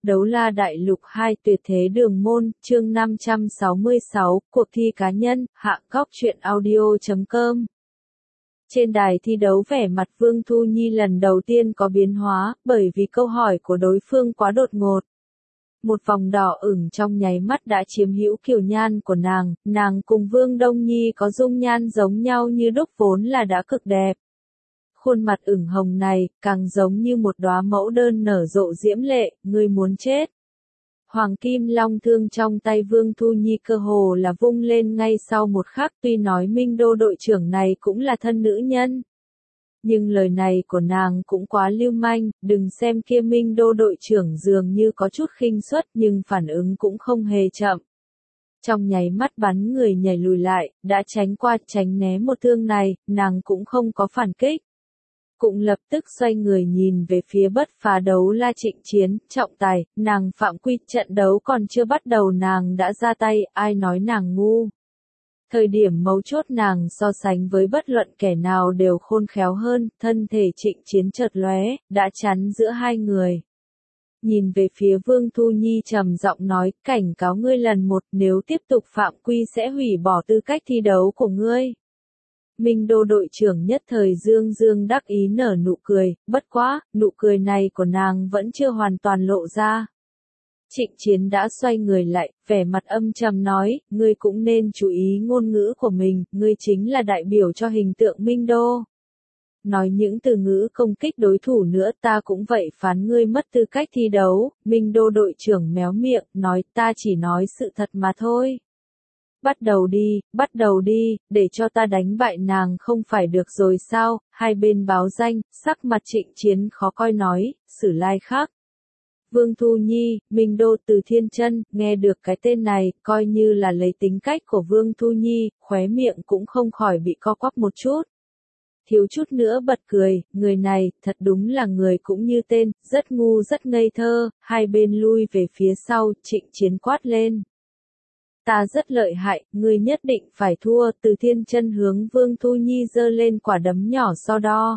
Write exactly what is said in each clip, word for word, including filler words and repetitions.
Đấu la đại lục hai tuyệt thế đường môn, chương năm trăm sáu mươi sáu, cuộc thi cá nhân, hạ góc truyện audio chấm com. Trên đài thi đấu vẻ mặt Vương Thu Nhi lần đầu tiên có biến hóa, bởi vì câu hỏi của đối phương quá đột ngột. Một vòng đỏ ửng trong nháy mắt đã chiếm hữu kiều nhan của nàng, nàng cùng Vương Đông Nhi có dung nhan giống nhau như đúc vốn là đã cực đẹp. Khuôn mặt ửng hồng này, càng giống như một đóa mẫu đơn nở rộ diễm lệ, ngươi muốn chết. Hoàng kim long thương trong tay Vương Thu Nhi cơ hồ là vung lên ngay sau một khắc, tuy nói Minh Đô đội trưởng này cũng là thân nữ nhân. Nhưng lời này của nàng cũng quá lưu manh, đừng xem kia Minh Đô đội trưởng dường như có chút khinh suất nhưng phản ứng cũng không hề chậm. Trong nháy mắt bắn người nhảy lùi lại, đã tránh qua tránh né một thương này, nàng cũng không có phản kích. Cũng lập tức xoay người nhìn về phía bất phá đấu la Trịnh Chiến, trọng tài, nàng phạm quy, trận đấu còn chưa bắt đầu nàng đã ra tay, ai nói nàng ngu. Thời điểm mấu chốt nàng so sánh với bất luận kẻ nào đều khôn khéo hơn, thân thể Trịnh Chiến chợt lóe, đã chắn giữa hai người. Nhìn về phía Vương Thu Nhi trầm giọng nói, cảnh cáo ngươi lần một, nếu tiếp tục phạm quy sẽ hủy bỏ tư cách thi đấu của ngươi. Minh Đô đội trưởng nhất thời dương dương đắc ý nở nụ cười, bất quá, nụ cười này của nàng vẫn chưa hoàn toàn lộ ra. Trịnh Chiến đã xoay người lại, vẻ mặt âm trầm nói, ngươi cũng nên chú ý ngôn ngữ của mình, ngươi chính là đại biểu cho hình tượng Minh Đô. Nói những từ ngữ công kích đối thủ nữa ta cũng vậy phán ngươi mất tư cách thi đấu, Minh Đô đội trưởng méo miệng, nói ta chỉ nói sự thật mà thôi. Bắt đầu đi, bắt đầu đi, để cho ta đánh bại nàng không phải được rồi sao, hai bên báo danh, sắc mặt Trịnh Chiến khó coi nói, Sử Lai khác. Vương Thu Nhi, Minh Đô từ Thiên Chân, nghe được cái tên này, coi như là lấy tính cách của Vương Thu Nhi, khóe miệng cũng không khỏi bị co quắp một chút. Thiếu chút nữa bật cười, người này, thật đúng là người cũng như tên, rất ngu rất ngây thơ, hai bên lui về phía sau, Trịnh Chiến quát lên. Ta rất lợi hại, ngươi nhất định phải thua, từ Thiên Chân hướng Vương Thu Nhi giơ lên quả đấm nhỏ so đo.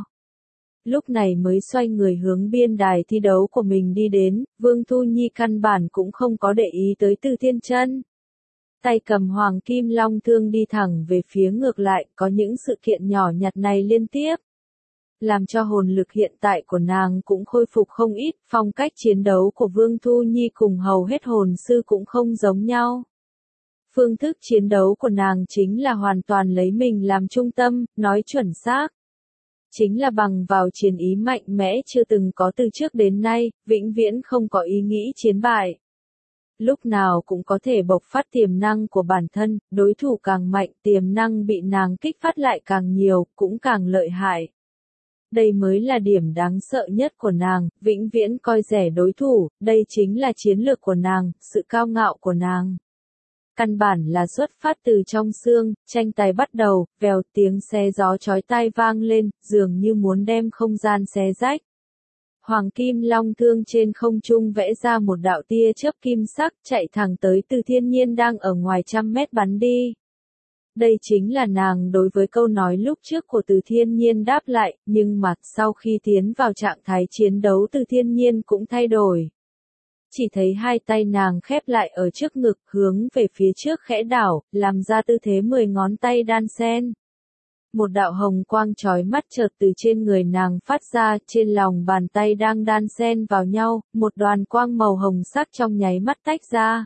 Lúc này mới xoay người hướng biên đài thi đấu của mình đi đến, Vương Thu Nhi căn bản cũng không có để ý tới Từ Thiên Chân. Tay cầm hoàng kim long thương đi thẳng về phía ngược lại, có những sự kiện nhỏ nhặt này liên tiếp. Làm cho hồn lực hiện tại của nàng cũng khôi phục không ít, phong cách chiến đấu của Vương Thu Nhi cùng hầu hết hồn sư cũng không giống nhau. Phương thức chiến đấu của nàng chính là hoàn toàn lấy mình làm trung tâm, nói chuẩn xác. Chính là bằng vào chiến ý mạnh mẽ chưa từng có từ trước đến nay, vĩnh viễn không có ý nghĩ chiến bại. Lúc nào cũng có thể bộc phát tiềm năng của bản thân, đối thủ càng mạnh tiềm năng bị nàng kích phát lại càng nhiều, cũng càng lợi hại. Đây mới là điểm đáng sợ nhất của nàng, vĩnh viễn coi rẻ đối thủ, đây chính là chiến lược của nàng, sự cao ngạo của nàng. Căn bản là xuất phát từ trong xương, tranh tài bắt đầu, vèo tiếng xé gió chói tai vang lên, dường như muốn đem không gian xé rách. Hoàng kim long thương trên không trung vẽ ra một đạo tia chớp kim sắc chạy thẳng tới Từ Thiên Nhiên đang ở ngoài trăm mét bắn đi. Đây chính là nàng đối với câu nói lúc trước của Từ Thiên Nhiên đáp lại, nhưng mà sau khi tiến vào trạng thái chiến đấu Từ Thiên Nhiên cũng thay đổi. Chỉ thấy hai tay nàng khép lại ở trước ngực hướng về phía trước khẽ đảo, làm ra tư thế mười ngón tay đan sen. Một đạo hồng quang chói mắt chợt từ trên người nàng phát ra, trên lòng bàn tay đang đan sen vào nhau, một đoàn quang màu hồng sắc trong nháy mắt tách ra.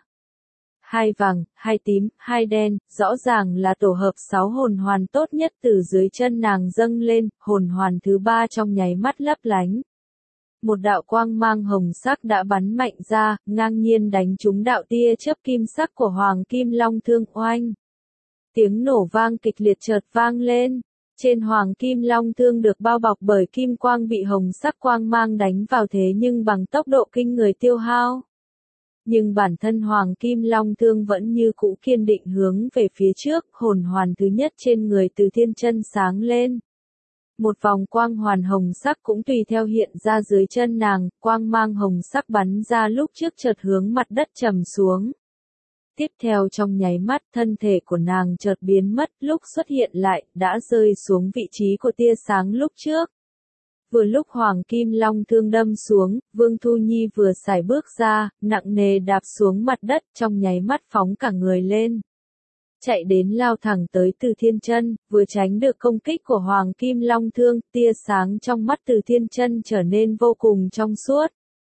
Hai vàng, hai tím, hai đen, rõ ràng là tổ hợp sáu hồn hoàn tốt nhất từ dưới chân nàng dâng lên, hồn hoàn thứ ba trong nháy mắt lấp lánh. Một đạo quang mang hồng sắc đã bắn mạnh ra, ngang nhiên đánh trúng đạo tia chớp kim sắc của Hoàng Kim Long Thương oanh. Tiếng nổ vang kịch liệt chợt vang lên. Trên Hoàng Kim Long Thương được bao bọc bởi kim quang bị hồng sắc quang mang đánh vào thế nhưng bằng tốc độ kinh người tiêu hao. Nhưng bản thân Hoàng Kim Long Thương vẫn như cũ kiên định hướng về phía trước, hồn hoàn thứ nhất trên người Từ Thiên Chân sáng lên. Một vòng quang hoàn hồng sắc cũng tùy theo hiện ra dưới chân nàng, quang mang hồng sắc bắn ra lúc trước chợt hướng mặt đất trầm xuống. Tiếp theo trong nháy mắt thân thể của nàng chợt biến mất, lúc xuất hiện lại, đã rơi xuống vị trí của tia sáng lúc trước. Vừa lúc Hoàng Kim Long thương đâm xuống, Vương Thu Nhi vừa sải bước ra, nặng nề đạp xuống mặt đất, trong nháy mắt phóng cả người lên. Chạy đến lao thẳng tới Từ Thiên Chân, vừa tránh được công kích của Hoàng Kim Long thương, tia sáng trong mắt Từ Thiên Chân trở nên vô cùng trong suốt.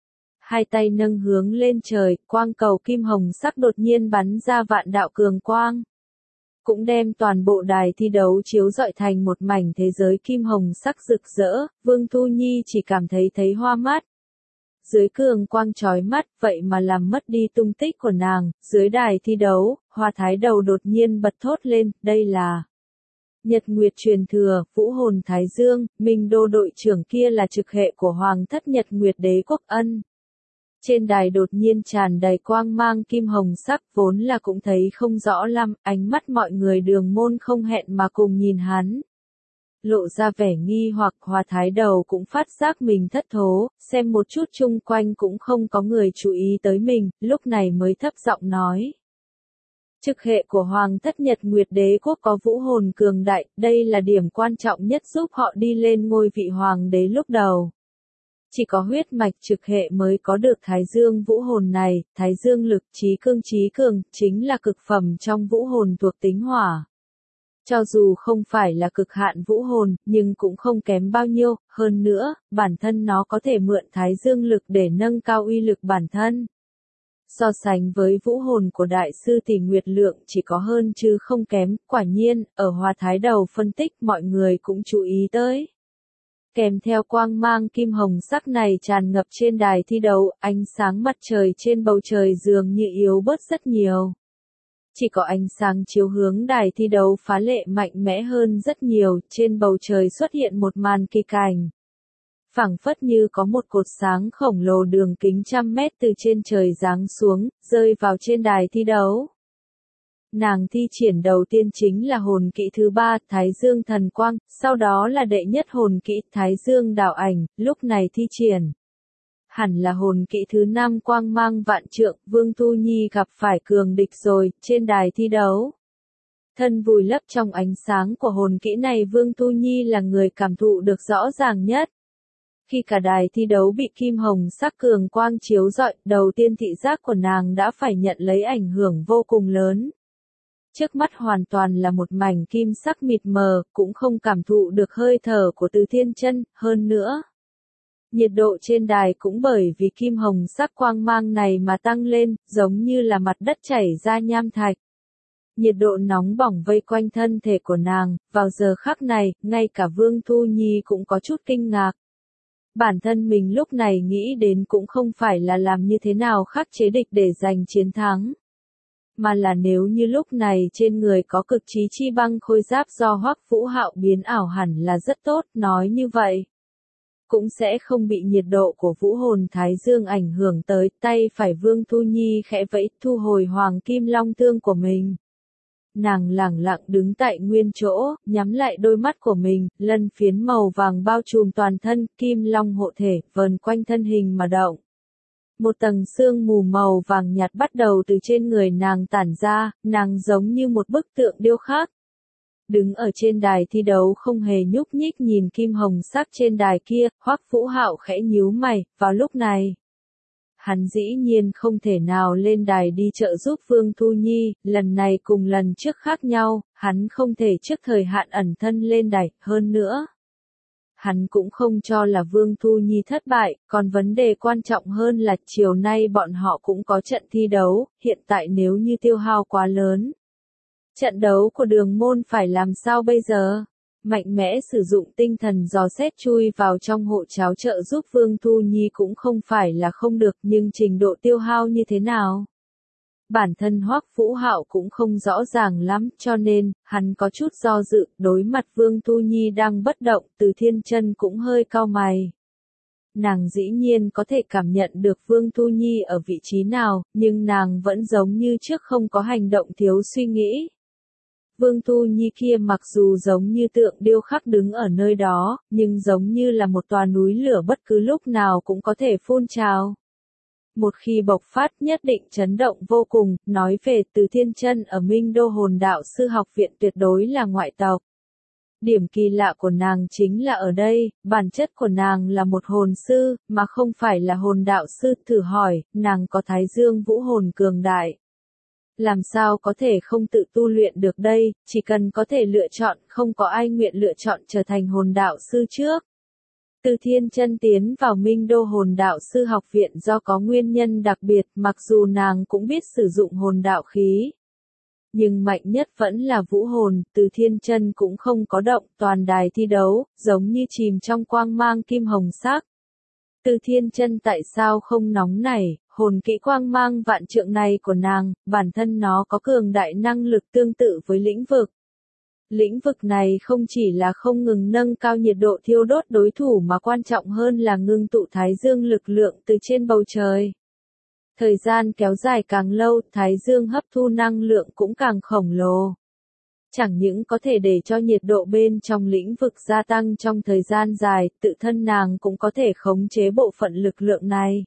Hai tay nâng hướng lên trời, quang cầu kim hồng sắc đột nhiên bắn ra vạn đạo cường quang. Cũng đem toàn bộ đài thi đấu chiếu rọi thành một mảnh thế giới kim hồng sắc rực rỡ, Vương Thu Nhi chỉ cảm thấy thấy hoa mắt. Dưới cường quang chói mắt, vậy mà làm mất đi tung tích của nàng, dưới đài thi đấu, Hoa Thái Đầu đột nhiên bật thốt lên, đây là Nhật Nguyệt truyền thừa, vũ hồn Thái Dương, Minh Đô đội trưởng kia là trực hệ của Hoàng thất Nhật Nguyệt Đế quốc Ân. Trên đài đột nhiên tràn đầy quang mang kim hồng sắc, vốn là cũng thấy không rõ lắm, ánh mắt mọi người Đường Môn không hẹn mà cùng nhìn hắn. Lộ ra vẻ nghi hoặc, Hoa Thái Đầu cũng phát giác mình thất thố, xem một chút chung quanh cũng không có người chú ý tới mình, lúc này mới thấp giọng nói. Trực hệ của Hoàng thất Nhật Nguyệt Đế quốc có vũ hồn cường đại, đây là điểm quan trọng nhất giúp họ đi lên ngôi vị Hoàng đế lúc đầu. Chỉ có huyết mạch trực hệ mới có được Thái Dương vũ hồn này, Thái Dương lực trí cương trí cường, chính là cực phẩm trong vũ hồn thuộc tính hỏa. Cho dù không phải là cực hạn vũ hồn, nhưng cũng không kém bao nhiêu, hơn nữa, bản thân nó có thể mượn Thái Dương lực để nâng cao uy lực bản thân. So sánh với vũ hồn của Đại sư tỷ Nguyệt Lượng chỉ có hơn chứ không kém, quả nhiên, ở Hoa Thái Đầu phân tích mọi người cũng chú ý tới. Kèm theo quang mang kim hồng sắc này tràn ngập trên đài thi đấu, ánh sáng mặt trời trên bầu trời dường như yếu bớt rất nhiều. Chỉ có ánh sáng chiếu hướng đài thi đấu phá lệ mạnh mẽ hơn rất nhiều, trên bầu trời xuất hiện một màn kỳ cảnh. Phảng phất như có một cột sáng khổng lồ đường kính trăm mét từ trên trời giáng xuống, rơi vào trên đài thi đấu. Nàng thi triển đầu tiên chính là hồn kỹ thứ ba, Thái Dương thần quang, sau đó là đệ nhất hồn kỹ, Thái Dương đạo ảnh, lúc này thi triển. Hẳn là hồn kỹ thứ năm quang mang vạn trượng, Vương Thu Nhi gặp phải cường địch rồi, trên đài thi đấu. Thân vùi lấp trong ánh sáng của hồn kỹ này, Vương Thu Nhi là người cảm thụ được rõ ràng nhất. Khi cả đài thi đấu bị kim hồng sắc cường quang chiếu rọi, đầu tiên thị giác của nàng đã phải nhận lấy ảnh hưởng vô cùng lớn. Trước mắt hoàn toàn là một mảnh kim sắc mịt mờ, cũng không cảm thụ được hơi thở của Từ Thiên Chân, hơn nữa. Nhiệt độ trên đài cũng bởi vì kim hồng sắc quang mang này mà tăng lên, giống như là mặt đất chảy ra nham thạch. Nhiệt độ nóng bỏng vây quanh thân thể của nàng, vào giờ khắc này, ngay cả Vương Thu Nhi cũng có chút kinh ngạc. Bản thân mình lúc này nghĩ đến cũng không phải là làm như thế nào khắc chế địch để giành chiến thắng. Mà là nếu như lúc này trên người có cực trí chi băng khôi giáp do Hoắc Vũ Hạo biến ảo hẳn là rất tốt, nói như vậy. Cũng sẽ không bị nhiệt độ của vũ hồn Thái Dương ảnh hưởng tới, tay phải Vương Thu Nhi khẽ vẫy thu hồi Hoàng Kim Long thương của mình. Nàng lẳng lặng đứng tại nguyên chỗ, nhắm lại đôi mắt của mình, lân phiến màu vàng bao trùm toàn thân, Kim Long hộ thể, vờn quanh thân hình mà động. Một tầng sương mù màu vàng nhạt bắt đầu từ trên người nàng tản ra, nàng giống như một bức tượng điêu khắc. Đứng ở trên đài thi đấu không hề nhúc nhích nhìn kim hồng sắc trên đài kia, Hoắc Vũ Hạo khẽ nhíu mày, vào lúc này. Hắn dĩ nhiên không thể nào lên đài đi trợ giúp Vương Thu Nhi, lần này cùng lần trước khác nhau, hắn không thể trước thời hạn ẩn thân lên đài, hơn nữa. Hắn cũng không cho là Vương Thu Nhi thất bại, còn vấn đề quan trọng hơn là chiều nay bọn họ cũng có trận thi đấu, hiện tại nếu như tiêu hao quá lớn. Trận đấu của Đường Môn phải làm sao bây giờ? Mạnh mẽ sử dụng tinh thần dò xét chui vào trong hộ cháo trợ giúp Vương Thu Nhi cũng không phải là không được, nhưng trình độ tiêu hao như thế nào? Bản thân Hoắc Vũ Hạo cũng không rõ ràng lắm, cho nên, hắn có chút do dự, đối mặt Vương Thu Nhi đang bất động, Từ Thiên Chân cũng hơi cau mày. Nàng dĩ nhiên có thể cảm nhận được Vương Thu Nhi ở vị trí nào, nhưng nàng vẫn giống như trước không có hành động thiếu suy nghĩ. Vương Thu Nhi kia mặc dù giống như tượng điêu khắc đứng ở nơi đó, nhưng giống như là một tòa núi lửa bất cứ lúc nào cũng có thể phun trào. Một khi bộc phát nhất định chấn động vô cùng, nói về Từ Thiên Chân ở Minh Đô Hồn Đạo Sư Học Viện tuyệt đối là ngoại tộc. Điểm kỳ lạ của nàng chính là ở đây, bản chất của nàng là một hồn sư, mà không phải là hồn đạo sư. Thử hỏi, nàng có Thái Dương vũ hồn cường đại. Làm sao có thể không tự tu luyện được đây, chỉ cần có thể lựa chọn, không có ai nguyện lựa chọn trở thành hồn đạo sư trước. Từ Thiên Chân tiến vào Minh Đô Hồn Đạo Sư Học Viện do có nguyên nhân đặc biệt, mặc dù nàng cũng biết sử dụng hồn đạo khí. Nhưng mạnh nhất vẫn là vũ hồn, Từ Thiên Chân cũng không có động, toàn đài thi đấu, giống như chìm trong quang mang kim hồng sắc. Từ Thiên Chân tại sao không nóng nảy, hồn kỹ quang mang vạn trượng này của nàng, bản thân nó có cường đại năng lực tương tự với lĩnh vực. Lĩnh vực này không chỉ là không ngừng nâng cao nhiệt độ thiêu đốt đối thủ mà quan trọng hơn là ngưng tụ Thái Dương lực lượng từ trên bầu trời. Thời gian kéo dài càng lâu, Thái Dương hấp thu năng lượng cũng càng khổng lồ. Chẳng những có thể để cho nhiệt độ bên trong lĩnh vực gia tăng trong thời gian dài, tự thân nàng cũng có thể khống chế bộ phận lực lượng này.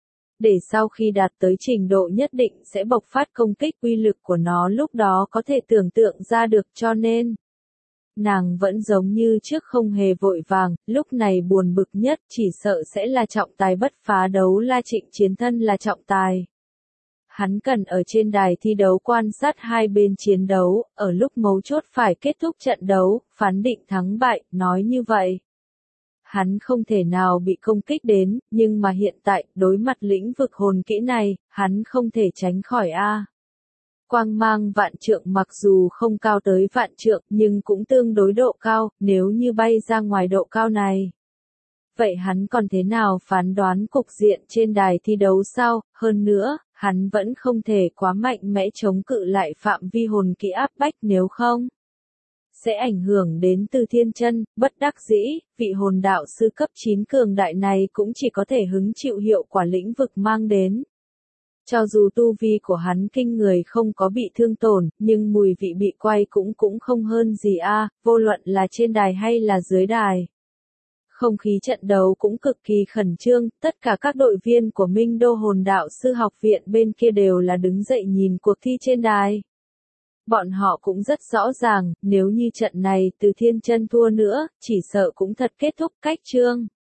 Để sau khi đạt tới trình độ nhất định sẽ bộc phát công kích, uy lực của nó lúc đó có thể tưởng tượng ra được, cho nên nàng vẫn giống như trước không hề vội vàng, lúc này buồn bực nhất chỉ sợ sẽ là trọng tài bất phá đấu la Trịnh Chiến Thân là trọng tài. Hắn cần ở trên đài thi đấu quan sát hai bên chiến đấu, ở lúc mấu chốt phải kết thúc trận đấu, phán định thắng bại, nói như vậy. Hắn không thể nào bị công kích đến, nhưng mà hiện tại, đối mặt lĩnh vực hồn kỹ này, hắn không thể tránh khỏi a. Quang mang vạn trượng mặc dù không cao tới vạn trượng, nhưng cũng tương đối độ cao, nếu như bay ra ngoài độ cao này. Vậy hắn còn thế nào phán đoán cục diện trên đài thi đấu sao? Hơn nữa, hắn vẫn không thể quá mạnh mẽ chống cự lại phạm vi hồn kỹ áp bách, nếu không sẽ ảnh hưởng đến Từ Thiên Chân. Bất đắc dĩ, vị hồn đạo sư cấp chín cường đại này cũng chỉ có thể hứng chịu hiệu quả lĩnh vực mang đến. Cho dù tu vi của hắn kinh người không có bị thương tổn, nhưng mùi vị bị quay cũng cũng không hơn gì a, vô luận là trên đài hay là dưới đài. Không khí trận đấu cũng cực kỳ khẩn trương, tất cả các đội viên của Minh Đô Hồn Đạo Sư Học Viện bên kia đều là đứng dậy nhìn cuộc thi trên đài. Bọn họ cũng rất rõ ràng, nếu như trận này Từ Thiên Chân thua nữa, chỉ sợ cũng thật kết thúc cách chương.